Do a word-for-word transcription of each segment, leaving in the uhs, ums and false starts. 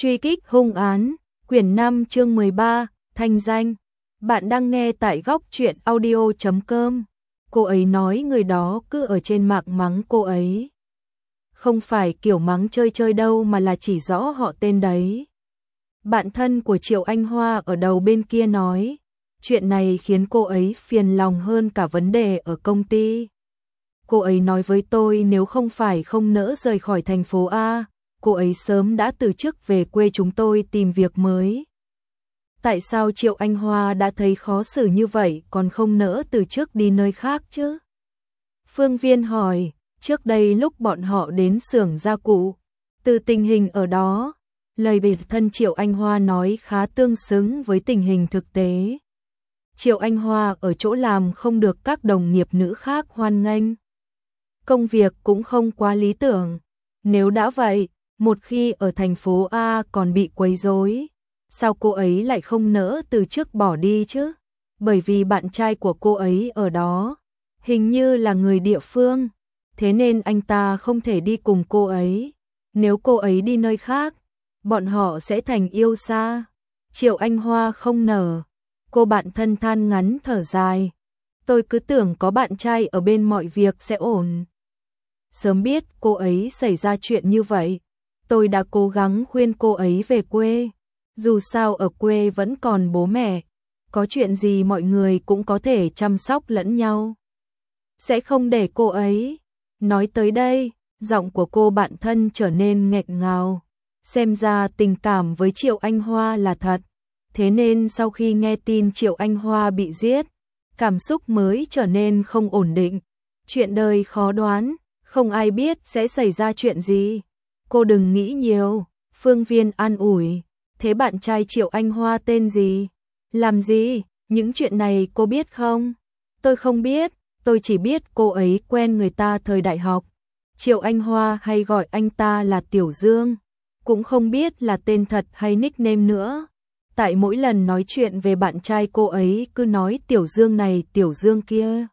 Truy kích hung án, quyển năm chương mười ba, thanh danh. Bạn đang nghe tại góc truyện audio chấm com. Cô ấy nói người đó cứ ở trên mạng mắng cô ấy. Không phải kiểu mắng chơi chơi đâu mà là chỉ rõ họ tên đấy. Bạn thân của Triệu Anh Hoa ở đầu bên kia nói, chuyện này khiến cô ấy phiền lòng hơn cả vấn đề ở công ty. Cô ấy nói với tôi nếu không phải không nỡ rời khỏi thành phố A, cô ấy sớm đã từ chức về quê chúng tôi tìm việc mới. Tại sao Triệu Anh Hoa đã thấy khó xử như vậy còn không nỡ từ chức đi nơi khác chứ? Phương Viên hỏi, trước đây lúc bọn họ đến xưởng gia cụ, từ tình hình ở đó, lời bản thân Triệu Anh Hoa nói khá tương xứng với tình hình thực tế. Triệu Anh Hoa ở chỗ làm không được các đồng nghiệp nữ khác hoan nghênh. Công việc cũng không quá lý tưởng. Nếu đã vậy, một khi ở thành phố A còn bị quấy rối, sao cô ấy lại không nỡ từ chức bỏ đi chứ? Bởi vì bạn trai của cô ấy ở đó, hình như là người địa phương, thế nên anh ta không thể đi cùng cô ấy. Nếu cô ấy đi nơi khác, bọn họ sẽ thành yêu xa. Triệu Anh Hoa không nở, cô bạn thân than ngắn thở dài. Tôi cứ tưởng có bạn trai ở bên mọi việc sẽ ổn. Sớm biết cô ấy xảy ra chuyện như vậy, tôi đã cố gắng khuyên cô ấy về quê. Dù sao ở quê vẫn còn bố mẹ, có chuyện gì mọi người cũng có thể chăm sóc lẫn nhau. Sẽ không để cô ấy. Nói tới đây, giọng của cô bạn thân trở nên nghẹn ngào. Xem ra tình cảm với Triệu Anh Hoa là thật. Thế nên sau khi nghe tin Triệu Anh Hoa bị giết, cảm xúc mới trở nên không ổn định. Chuyện đời khó đoán, không ai biết sẽ xảy ra chuyện gì. Cô đừng nghĩ nhiều, Phương Viên an ủi. Thế bạn trai Triệu Anh Hoa tên gì? Làm gì? Những chuyện này cô biết không? Tôi không biết, tôi chỉ biết cô ấy quen người ta thời đại học. Triệu Anh Hoa hay gọi anh ta là Tiểu Dương, cũng không biết là tên thật hay nickname nữa. Tại mỗi lần nói chuyện về bạn trai cô ấy cứ nói Tiểu Dương này Tiểu Dương kia.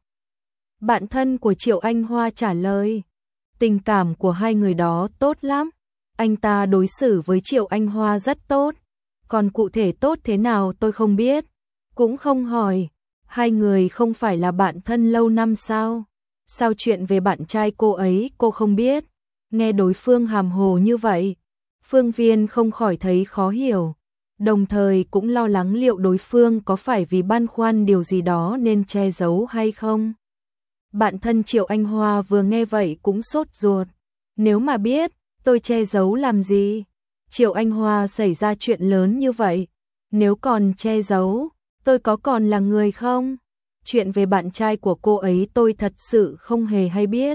Bạn thân của Triệu Anh Hoa trả lời, tình cảm của hai người đó tốt lắm. Anh ta đối xử với Triệu Anh Hoa rất tốt, còn cụ thể tốt thế nào tôi không biết, cũng không hỏi. Hai người không phải là bạn thân lâu năm sao? Sao chuyện về bạn trai cô ấy cô không biết? Nghe đối phương hàm hồ như vậy, Phương Viên không khỏi thấy khó hiểu, đồng thời cũng lo lắng liệu đối phương có phải vì băn khoăn điều gì đó nên che giấu hay không. Bạn thân Triệu Anh Hoa vừa nghe vậy cũng sốt ruột, nếu mà biết, tôi che giấu làm gì? Triệu Anh Hoa xảy ra chuyện lớn như vậy, nếu còn che giấu, tôi có còn là người không? Chuyện về bạn trai của cô ấy tôi thật sự không hề hay biết.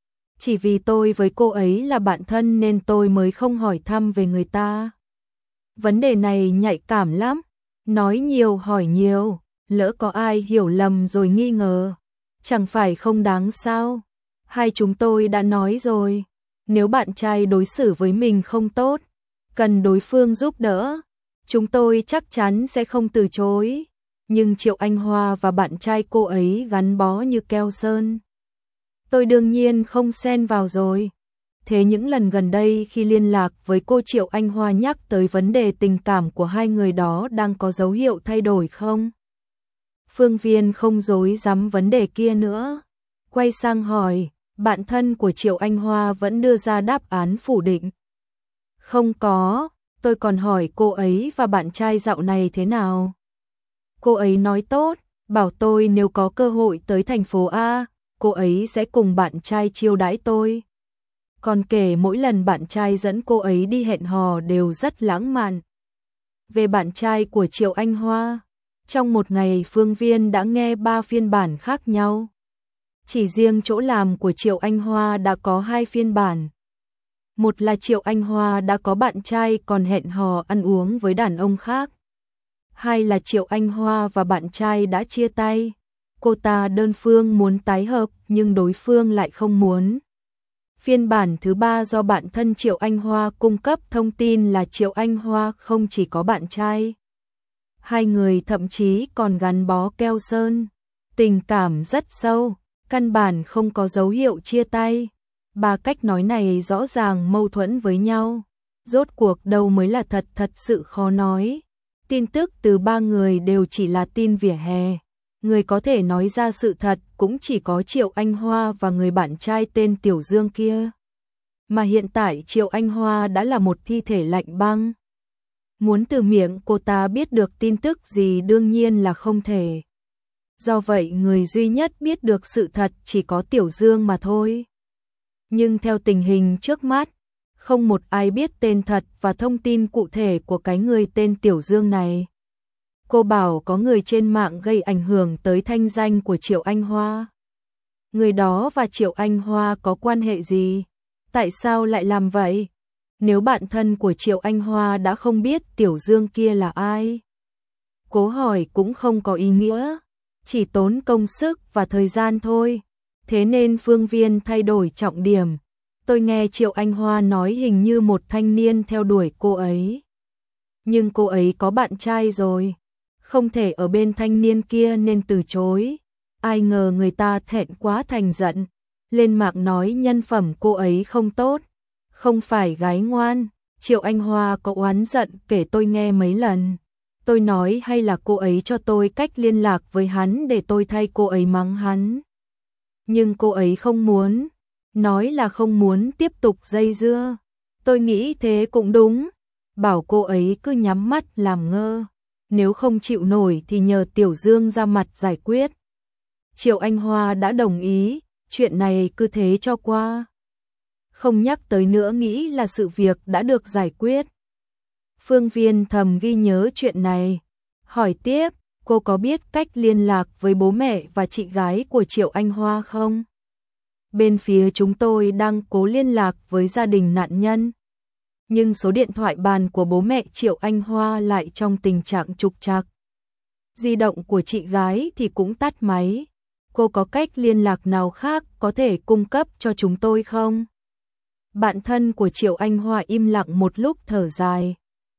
Chỉ vì tôi với cô ấy là bạn thân nên tôi mới không hỏi thăm về người ta. Vấn đề này nhạy cảm lắm, nói nhiều hỏi nhiều, lỡ có ai hiểu lầm rồi nghi ngờ, chẳng phải không đáng sao? Hai chúng tôi đã nói rồi, nếu bạn trai đối xử với mình không tốt, cần đối phương giúp đỡ, chúng tôi chắc chắn sẽ không từ chối. Nhưng Triệu Anh Hoa và bạn trai cô ấy gắn bó như keo sơn, tôi đương nhiên không xen vào rồi. Thế những lần gần đây khi liên lạc với cô Triệu Anh Hoa nhắc tới vấn đề tình cảm của hai người đó đang có dấu hiệu thay đổi không? Phương Viên không dối dám vấn đề kia nữa, quay sang hỏi, bạn thân của Triệu Anh Hoa vẫn đưa ra đáp án phủ định. Không có, tôi còn hỏi cô ấy và bạn trai dạo này thế nào. Cô ấy nói tốt, bảo tôi nếu có cơ hội tới thành phố A, cô ấy sẽ cùng bạn trai chiêu đãi tôi. Còn kể mỗi lần bạn trai dẫn cô ấy đi hẹn hò đều rất lãng mạn. Về bạn trai của Triệu Anh Hoa, trong một ngày Phương Viên đã nghe ba phiên bản khác nhau. Chỉ riêng chỗ làm của Triệu Anh Hoa đã có hai phiên bản. Một là Triệu Anh Hoa đã có bạn trai còn hẹn hò ăn uống với đàn ông khác. Hai là Triệu Anh Hoa và bạn trai đã chia tay. Cô ta đơn phương muốn tái hợp nhưng đối phương lại không muốn. Phiên bản thứ ba do bạn thân Triệu Anh Hoa cung cấp thông tin là Triệu Anh Hoa không chỉ có bạn trai. Hai người thậm chí còn gắn bó keo sơn, tình cảm rất sâu, căn bản không có dấu hiệu chia tay. Ba cách nói này rõ ràng mâu thuẫn với nhau. Rốt cuộc đâu mới là thật thật sự khó nói. Tin tức từ ba người đều chỉ là tin vỉa hè. Người có thể nói ra sự thật cũng chỉ có Triệu Anh Hoa và người bạn trai tên Tiểu Dương kia. Mà hiện tại Triệu Anh Hoa đã là một thi thể lạnh băng. Muốn từ miệng cô ta biết được tin tức gì đương nhiên là không thể. Do vậy người duy nhất biết được sự thật chỉ có Tiểu Dương mà thôi. Nhưng theo tình hình trước mắt, không một ai biết tên thật và thông tin cụ thể của cái người tên Tiểu Dương này. Cô bảo có người trên mạng gây ảnh hưởng tới thanh danh của Triệu Anh Hoa. Người đó và Triệu Anh Hoa có quan hệ gì? Tại sao lại làm vậy? Nếu bạn thân của Triệu Anh Hoa đã không biết Tiểu Dương kia là ai, cố hỏi cũng không có ý nghĩa, chỉ tốn công sức và thời gian thôi. Thế nên Phương Viên thay đổi trọng điểm. Tôi nghe Triệu Anh Hoa nói hình như một thanh niên theo đuổi cô ấy. Nhưng cô ấy có bạn trai rồi, không thể ở bên thanh niên kia nên từ chối. Ai ngờ người ta thẹn quá thành giận, lên mạng nói nhân phẩm cô ấy không tốt, không phải gái ngoan. Triệu Anh Hoa có oán giận kể tôi nghe mấy lần. Tôi nói hay là cô ấy cho tôi cách liên lạc với hắn để tôi thay cô ấy mắng hắn. Nhưng cô ấy không muốn, nói là không muốn tiếp tục dây dưa. Tôi nghĩ thế cũng đúng, bảo cô ấy cứ nhắm mắt làm ngơ. Nếu không chịu nổi thì nhờ Tiểu Dương ra mặt giải quyết. Triệu Anh Hoa đã đồng ý, chuyện này cứ thế cho qua. Không nhắc tới nữa, nghĩ là sự việc đã được giải quyết. Phương Viên thầm ghi nhớ chuyện này, hỏi tiếp, cô có biết cách liên lạc với bố mẹ và chị gái của Triệu Anh Hoa không? Bên phía chúng tôi đang cố liên lạc với gia đình nạn nhân, nhưng số điện thoại bàn của bố mẹ Triệu Anh Hoa lại trong tình trạng trục trặc. Di động của chị gái thì cũng tắt máy. Cô có cách liên lạc nào khác có thể cung cấp cho chúng tôi không? Bạn thân của Triệu Anh Hoa im lặng một lúc thở dài.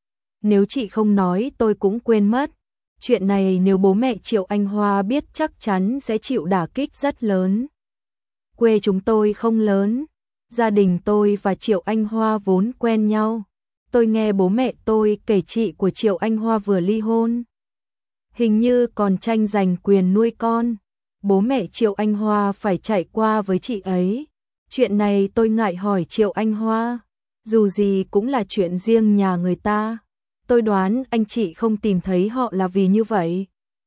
Nếu chị không nói tôi cũng quên mất. Chuyện này nếu bố mẹ Triệu Anh Hoa biết chắc chắn sẽ chịu đả kích rất lớn. Quê chúng tôi không lớn, gia đình tôi và Triệu Anh Hoa vốn quen nhau. Tôi nghe bố mẹ tôi kể chị của Triệu Anh Hoa vừa ly hôn, hình như còn tranh giành quyền nuôi con. Bố mẹ Triệu Anh Hoa phải chạy qua với chị ấy. Chuyện này tôi ngại hỏi Triệu Anh Hoa, dù gì cũng là chuyện riêng nhà người ta. Tôi đoán anh chị không tìm thấy họ là vì như vậy.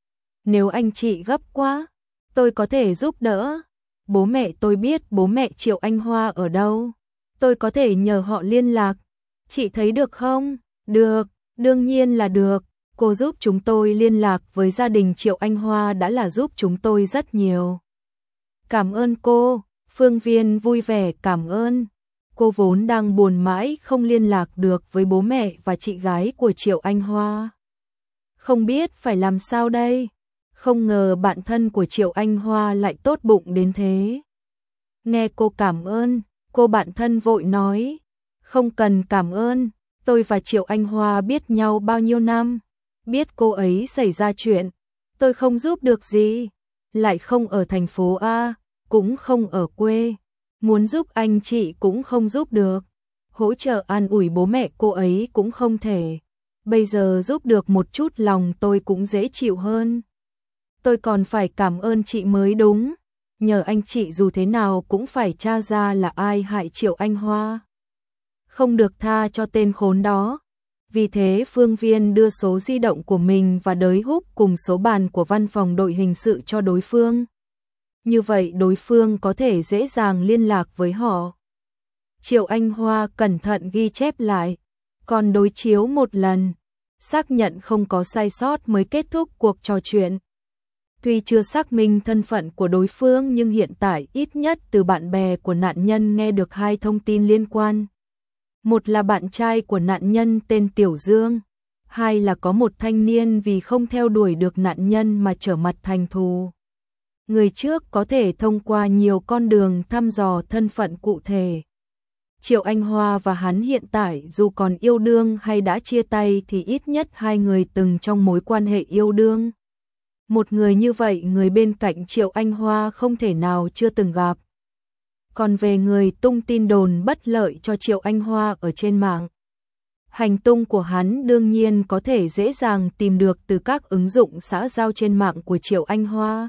Nếu anh chị gấp quá, tôi có thể giúp đỡ. Bố mẹ tôi biết bố mẹ Triệu Anh Hoa ở đâu, tôi có thể nhờ họ liên lạc. Chị thấy được không? Được, đương nhiên là được. Cô giúp chúng tôi liên lạc với gia đình Triệu Anh Hoa đã là giúp chúng tôi rất nhiều. Cảm ơn cô. Phương Viên vui vẻ cảm ơn. Cô vốn đang buồn mãi không liên lạc được với bố mẹ và chị gái của Triệu Anh Hoa. Không biết phải làm sao đây. Không ngờ bạn thân của Triệu Anh Hoa lại tốt bụng đến thế. Nghe cô cảm ơn, cô bạn thân vội nói. Không cần cảm ơn, tôi và Triệu Anh Hoa biết nhau bao nhiêu năm. Biết cô ấy xảy ra chuyện, tôi không giúp được gì. Lại không ở thành phố A, cũng không ở quê. Muốn giúp anh chị cũng không giúp được. Hỗ trợ an ủi bố mẹ cô ấy cũng không thể. Bây giờ giúp được một chút lòng tôi cũng dễ chịu hơn. Tôi còn phải cảm ơn chị mới đúng. Nhờ anh chị dù thế nào cũng phải tra ra là ai hại Triệu Anh Hoa. Không được tha cho tên khốn đó. Vì thế Phương Viên đưa số di động của mình và đới húc cùng số bàn của văn phòng đội hình sự cho đối phương. Như vậy đối phương có thể dễ dàng liên lạc với họ. Triệu Anh Hoa cẩn thận ghi chép lại, còn đối chiếu một lần, xác nhận không có sai sót mới kết thúc cuộc trò chuyện. Tuy chưa xác minh thân phận của đối phương nhưng hiện tại ít nhất từ bạn bè của nạn nhân nghe được hai thông tin liên quan. Một là bạn trai của nạn nhân tên Tiểu Dương, hai là có một thanh niên vì không theo đuổi được nạn nhân mà trở mặt thành thù. Người trước có thể thông qua nhiều con đường thăm dò thân phận cụ thể. Triệu Anh Hoa và hắn hiện tại dù còn yêu đương hay đã chia tay thì ít nhất hai người từng trong mối quan hệ yêu đương. Một người như vậy người bên cạnh Triệu Anh Hoa không thể nào chưa từng gặp. Còn về người tung tin đồn bất lợi cho Triệu Anh Hoa ở trên mạng, Hành tung của hắn đương nhiên có thể dễ dàng tìm được từ các ứng dụng xã giao trên mạng của Triệu Anh Hoa.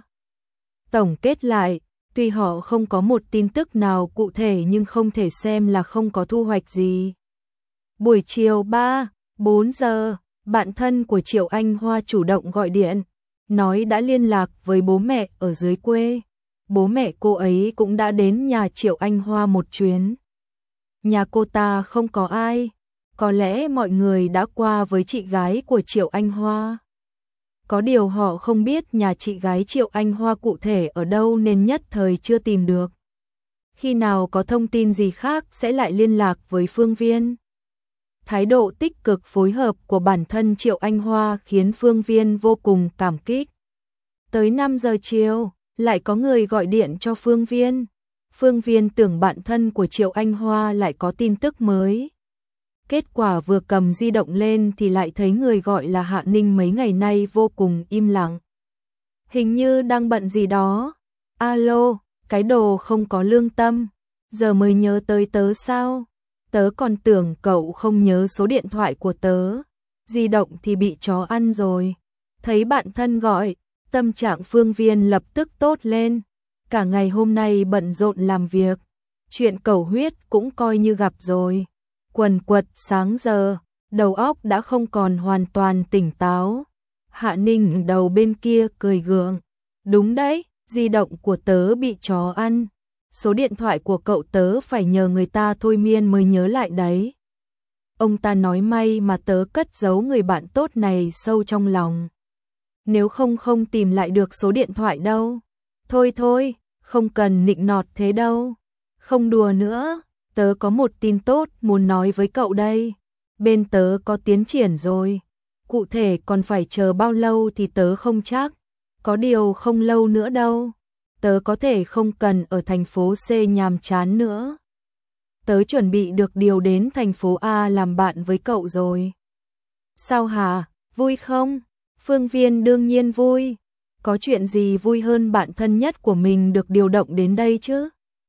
Tổng kết lại, tuy họ không có một tin tức nào cụ thể nhưng không thể xem là không có thu hoạch gì. Buổi chiều ba, bốn giờ, bạn thân của Triệu Anh Hoa chủ động gọi điện, nói đã liên lạc với bố mẹ ở dưới quê. Bố mẹ cô ấy cũng đã đến nhà Triệu Anh Hoa một chuyến. Nhà cô ta không có ai, có lẽ mọi người đã qua với chị gái của Triệu Anh Hoa. Có điều họ không biết nhà chị gái Triệu Anh Hoa cụ thể ở đâu nên nhất thời chưa tìm được. Khi nào có thông tin gì khác sẽ lại liên lạc với Phương Viên. Thái độ tích cực phối hợp của bản thân Triệu Anh Hoa khiến Phương Viên vô cùng cảm kích. Tới năm giờ chiều, lại có người gọi điện cho Phương Viên. Phương Viên tưởng bạn thân của Triệu Anh Hoa lại có tin tức mới. Kết quả vừa cầm di động lên thì lại thấy người gọi là Hạ Ninh mấy ngày nay vô cùng im lặng. Hình như đang bận gì đó. Alo, cái đồ không có lương tâm, giờ mới nhớ tới tớ sao? Tớ còn tưởng cậu không nhớ số điện thoại của tớ. Di động thì bị chó ăn rồi. Thấy bạn thân gọi, tâm trạng Phương Viên lập tức tốt lên. Cả ngày hôm nay bận rộn làm việc, chuyện cầu huyết cũng coi như gặp rồi. Quần quật sáng giờ, đầu óc đã không còn hoàn toàn tỉnh táo. Hạ Ninh đầu bên kia cười gượng. Đúng đấy, di động của tớ bị chó ăn. Số điện thoại của cậu tớ phải nhờ người ta thôi miên mới nhớ lại đấy. Ông ta nói may mà tớ cất giấu người bạn tốt này sâu trong lòng. Nếu không không tìm lại được số điện thoại đâu. Thôi thôi, không cần nịnh nọt thế đâu. Không đùa nữa, tớ có một tin tốt muốn nói với cậu đây. Bên tớ có tiến triển rồi. Cụ thể còn phải chờ bao lâu thì tớ không chắc. Có điều không lâu nữa đâu. Tớ có thể không cần ở thành phố C nhàm chán nữa. Tớ chuẩn bị được điều đến thành phố A làm bạn với cậu rồi. Sao hả, vui không? Phương Viên đương nhiên vui. Có chuyện gì vui hơn bạn thân nhất của mình được điều động đến đây chứ?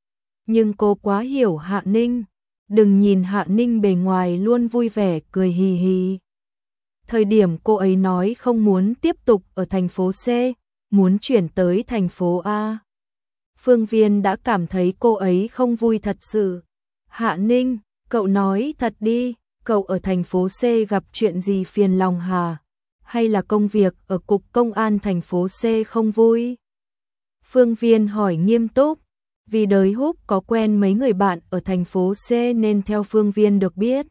Nhưng cô quá hiểu Hạ Ninh. Đừng nhìn Hạ Ninh bề ngoài luôn vui vẻ cười hì hì. Thời điểm cô ấy nói không muốn tiếp tục ở thành phố C, muốn chuyển tới thành phố A. Phương Viên đã cảm thấy cô ấy không vui thật sự. Hạ Ninh, cậu nói thật đi, cậu ở thành phố C gặp chuyện gì phiền lòng hả? Hay là công việc ở cục công an thành phố C không vui? Phương Viên hỏi nghiêm túc, vì đời Húc có quen mấy người bạn ở thành phố C nên theo Phương Viên được biết.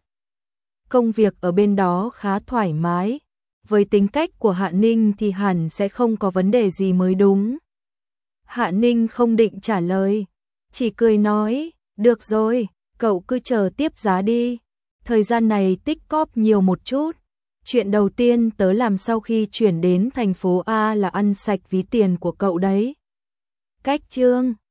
Công việc ở bên đó khá thoải mái, với tính cách của Hạ Ninh thì hẳn sẽ không có vấn đề gì mới đúng. Hạ Ninh không định trả lời, chỉ cười nói, được rồi, cậu cứ chờ tiếp giá đi. Thời gian này tích cóp nhiều một chút. Chuyện đầu tiên tớ làm sau khi chuyển đến thành phố A là ăn sạch ví tiền của cậu đấy. Cách chương